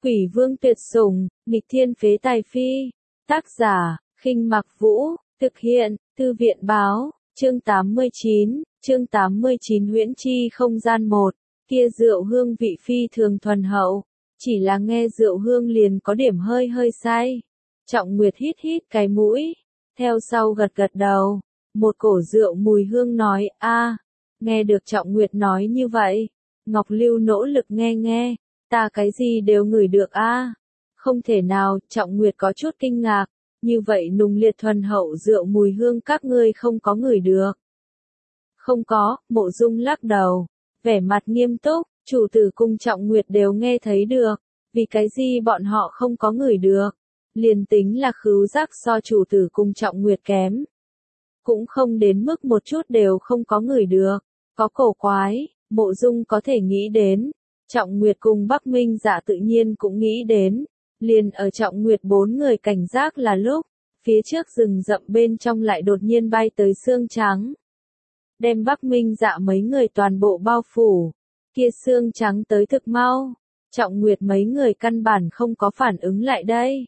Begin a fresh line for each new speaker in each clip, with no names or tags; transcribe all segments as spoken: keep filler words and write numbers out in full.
Quỷ vương tuyệt sủng, nghịch thiên phế tài phi. Tác giả, Khinh Mặc Vũ, thực hiện, Thư viện báo, chương tám mươi chín, chương tám mươi chín huyễn chi không gian một, kia rượu hương vị phi thường thuần hậu, chỉ là nghe rượu hương liền có điểm hơi hơi say. Trọng Nguyệt hít hít cái mũi, theo sau gật gật đầu, một cổ rượu mùi hương nói, a, nghe được Trọng Nguyệt nói như vậy, Ngọc Lưu nỗ lực nghe nghe, ta cái gì đều ngửi được a. Không thể nào, Trọng Nguyệt có chút kinh ngạc, như vậy nùng liệt thuần hậu rượu mùi hương các ngươi không có ngửi được. Không có, Mộ Dung lắc đầu, vẻ mặt nghiêm túc, chủ tử cùng Trọng Nguyệt đều nghe thấy được, vì cái gì bọn họ không có ngửi được. Liền tính là khứu giác so chủ tử cùng Trọng Nguyệt kém, cũng không đến mức một chút đều không có ngửi được. Có cổ quái, Mộ Dung có thể nghĩ đến, Trọng Nguyệt cùng Bắc Minh Dạ tự nhiên cũng nghĩ đến, liền ở Trọng Nguyệt bốn người cảnh giác là lúc, phía trước rừng rậm bên trong lại đột nhiên bay tới xương trắng, đem Bắc Minh Dạ mấy người toàn bộ bao phủ. Kia xương trắng tới thực mau, Trọng Nguyệt mấy người căn bản không có phản ứng lại đây.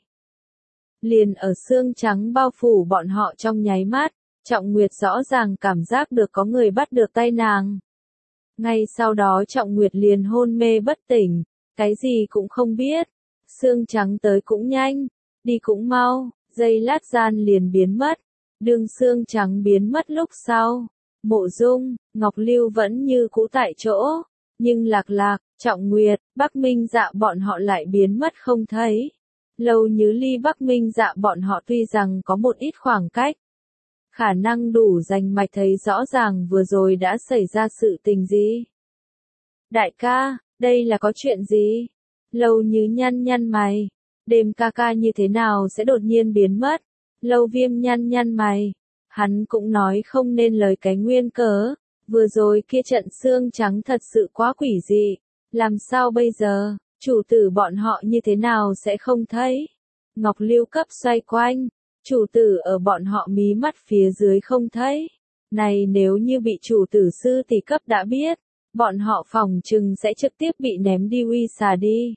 Liền ở xương trắng bao phủ bọn họ trong nháy mắt, Trọng Nguyệt rõ ràng cảm giác được có người bắt được tay nàng. Ngay sau đó Trọng Nguyệt liền hôn mê bất tỉnh, cái gì cũng không biết. Xương trắng tới cũng nhanh, đi cũng mau, giây lát gian liền biến mất. Đường xương trắng biến mất lúc sau, Mộ Dung, Ngọc Lưu vẫn như cũ tại chỗ, nhưng Lạc Lạc, Trọng Nguyệt, Bắc Minh Dạ bọn họ lại biến mất không thấy. Lâu Như ly Bắc Minh Dạ bọn họ tuy rằng có một ít khoảng cách, khả năng đủ rành mạch thấy rõ ràng vừa rồi đã xảy ra sự tình gì. Đại ca, đây là có chuyện gì? Lâu Như nhăn nhăn mày, Đêm ca ca như thế nào sẽ đột nhiên biến mất? Lâu Viêm nhăn nhăn mày, hắn cũng nói không nên lời cái nguyên cớ, vừa rồi kia trận xương trắng thật sự quá quỷ dị, làm sao bây giờ, chủ tử bọn họ như thế nào sẽ không thấy? Ngọc Lưu cấp xoay quanh, chủ tử ở bọn họ mí mắt phía dưới không thấy, này nếu như bị chủ tử sư tỷ cấp đã biết, bọn họ phòng trừng sẽ trực tiếp bị ném đi uy xà đi.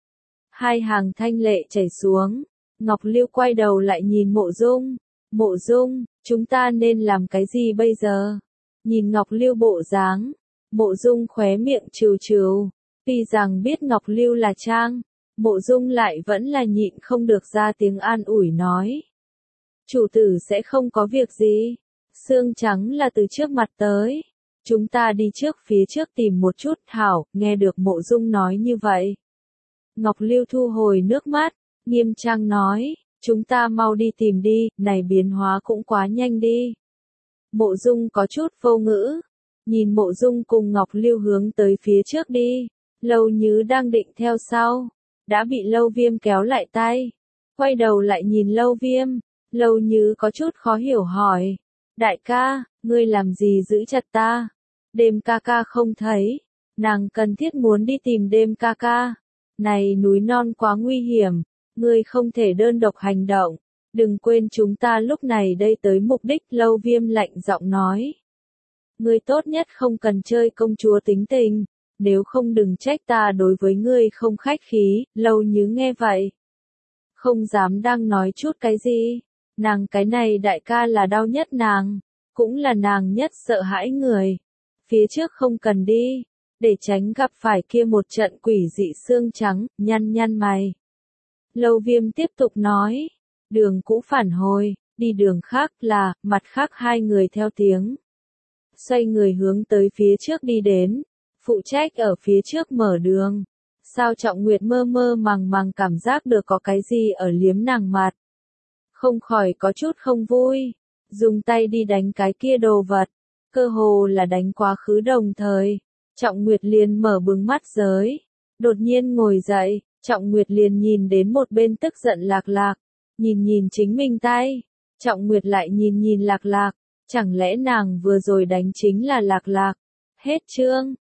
Hai hàng thanh lệ chảy xuống, Ngọc Lưu quay đầu lại nhìn Mộ Dung, Mộ Dung, chúng ta nên làm cái gì bây giờ? Nhìn Ngọc Lưu bộ dáng, Mộ Dung khóe miệng trừ trừ, tuy rằng biết Ngọc Lưu là trang, Mộ Dung lại vẫn là nhịn không được ra tiếng an ủi nói. Chủ tử sẽ không có việc gì, xương trắng là từ trước mặt tới, chúng ta đi trước phía trước tìm một chút hảo, nghe được Mộ Dung nói như vậy. Ngọc Lưu thu hồi nước mắt, nghiêm trang nói, chúng ta mau đi tìm đi, này biến hóa cũng quá nhanh đi. Mộ Dung có chút vô ngữ, nhìn Mộ Dung cùng Ngọc Lưu hướng tới phía trước đi, Lâu Như đang định theo sau, đã bị Lâu Viêm kéo lại tay, quay đầu lại nhìn Lâu Viêm, Lâu Như có chút khó hiểu hỏi, đại ca, ngươi làm gì giữ chặt ta? Đêm ca ca không thấy, nàng cần thiết muốn đi tìm Đêm ca ca. Này núi non quá nguy hiểm, ngươi không thể đơn độc hành động, đừng quên chúng ta lúc này đây tới mục đích. Lâu Viêm lạnh giọng nói. Ngươi tốt nhất không cần chơi công chúa tính tình, nếu không đừng trách ta đối với ngươi không khách khí. Lâu Như nghe vậy, không dám đang nói chút cái gì, nàng cái này đại ca là đau nhất nàng, cũng là nàng nhất sợ hãi người, phía trước không cần đi. Để tránh gặp phải kia một trận quỷ dị xương trắng, nhăn nhăn mày. Lâu Viêm tiếp tục nói, đường cũ phản hồi, đi đường khác là, mặt khác hai người theo tiếng. Xoay người hướng tới phía trước đi đến, phụ trách ở phía trước mở đường. Sao Trọng Nguyệt mơ mơ màng màng cảm giác được có cái gì ở liếm nàng mặt. Không khỏi có chút không vui, dùng tay đi đánh cái kia đồ vật, cơ hồ là đánh quá khứ đồng thời. Trọng Nguyệt liền mở bừng mắt giới, đột nhiên ngồi dậy, Trọng Nguyệt liền nhìn đến một bên tức giận Lạc Lạc, nhìn nhìn chính mình tay, Trọng Nguyệt lại nhìn nhìn Lạc Lạc, chẳng lẽ nàng vừa rồi đánh chính là Lạc Lạc? Hết chương.